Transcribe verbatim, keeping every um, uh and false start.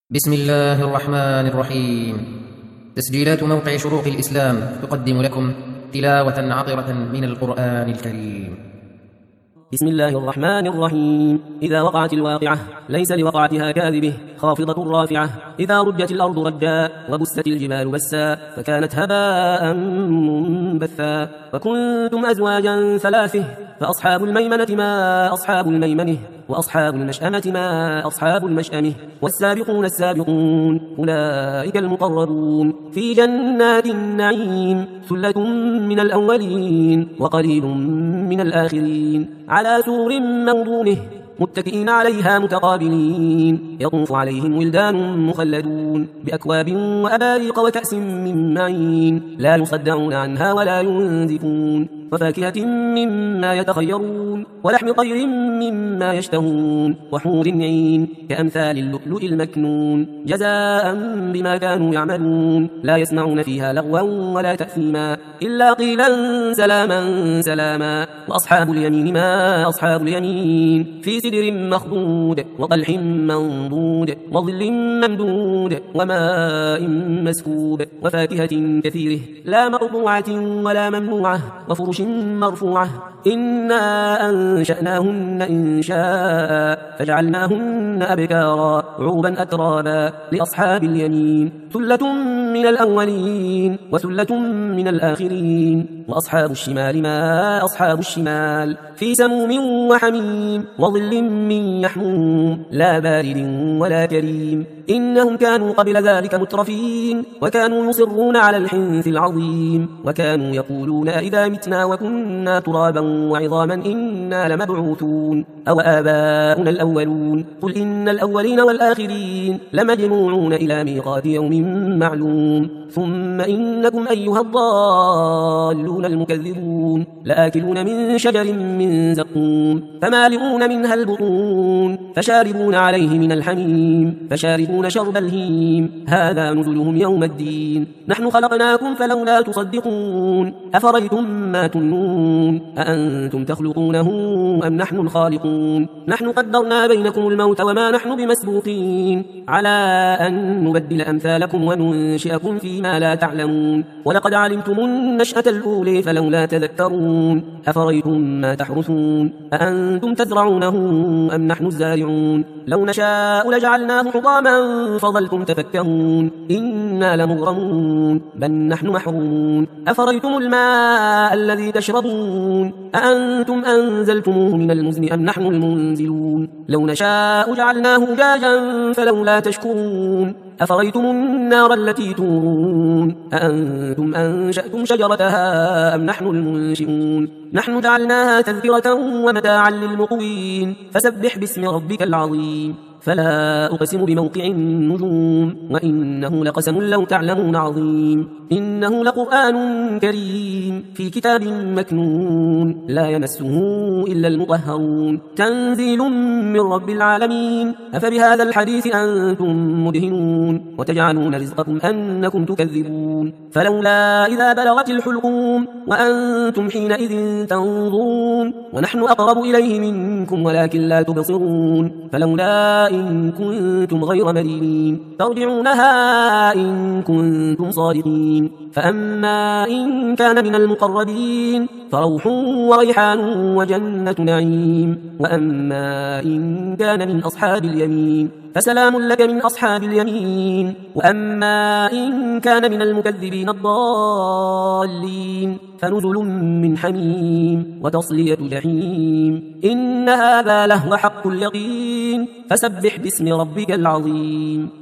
بسم الله الرحمن الرحيم. تسجيلات موقع شروق الإسلام تقدم لكم تلاوة عطرة من القرآن الكريم. بسم الله الرحمن الرحيم. إذا وقعت الواقعة ليس لوقعتها كاذبه خافضة رافعة. إذا رجت الأرض رجا وبست الجبال بسا فكانت هباء منبثا. وكنتم أزواجا ثلاثة فأصحاب الميمنة ما أصحاب الميمنة وأصحاب المشأمة ما أصحاب المشأمة. والسابقون السابقون أولئك المقربون في جنات النعيم. ثلة من الأولين وقليل من الآخرين على سرر موضونه متكئين عليها متقابلين. يطوف عليهم ولدان مخلدون بأكواب وأباريق وكأس من معين لا يصدعون عنها ولا ينزفون. وفاكهة مما يتخيرون ولحم طير مما يشتهون وحور عين كأمثال اللؤلؤ المكنون جزاء بما كانوا يعملون. لا يسمعون فيها لغوا ولا تأثيما إلا قيلا سلاما سلاما. وأصحاب اليمين ما أصحاب اليمين في سدر مخضود وطلح منضود وظل ممدود وماء مسكوب وفاكهة كثيرة لا مقطوعة ولا ممنوعة وفرش مرفوعة. إنا أنشأناهن إنشاء فجعلناهن أبكارا عوبا أترابا لأصحاب اليمين. ثلة من الأولين وثلة من الآخرين. وأصحاب الشمال ما أصحاب الشمال في سموم وحميم وظل من يحموم لا بارد ولا كريم. إنهم كانوا قبل ذلك مترفين وكانوا يصرون على الحنث العظيم وكانوا يقولون إذا متنا وكنا ترابا وعظاما إنا لمبعوثون أو آباؤنا الأولون. قل إن الأولين والآخرين لمجموعون إلى ميقات يوم معلوم. ثم إنكم أيها الضالون المكذبون لآكلون من شجر من زقوم فمالئون منها البطون فشاربون عليه من الحميم فشاربون شرب الهيم هذا نزلهم يوم الدين. نحن خلقناكم فلولا تصدقون. أفرأيتم ما تمنون أأنتم تخلقونه أم نحن الخالقون. نحن قدرنا بينكم الموت وما نحن بمسبوقين على أن نبدل أمثالكم وننشئكم فيما لا تعلمون. ولقد علمتم النشأة الأولى فلولا تذكرون. أفرأيتم ما تحرثون أأنتم تزرعونه أم نحن الزارعون. لو نشاء لجعلناه حطاما فظلتم تفكرون إنا لمغرمون بل نحن محرومون. أفرأيتم الماء الذي تشربون أأنتم أنزلتموه من المزن أم نحن المنزلون. لو نشاء جعلناه جاجا فلولا تشكرون. أفرأيتم النار التي تورون أأنتم أنشأتم شجرتها أم نحن المنشئون. نحن جعلناها تذكرة ومتاعا للمقوين فسبح باسم ربك العظيم. فلا أقسم بموقع النجوم وإنه لقسم لو تعلمون عظيم. إنه لقرآن كريم في كتاب مكنون لا يمسه إلا المطهرون تنزيل من رب العالمين. أفبهذا الحديث أنتم مدهنون وتجعلون رزقكم أنكم تكذبون. فلولا إذا بلغت الحلقوم وأنتم حينئذ تنظرون ونحن أقرب إليه منكم ولكن لا تبصرون. فلولا إن كنتم غير مدينين ترجعونها إن كنتم صادقين. فأما إن كان من المقربين فروح وريحان وجنة نعيم. وأما إن كان من أصحاب اليمين فسلام لك من أصحاب اليمين. وأما إن كان من المكذبين الضالين فنزل من حميم وتصلية جحيم. إن هذا لهو حق اليقين فسبح باسم ربك العظيم.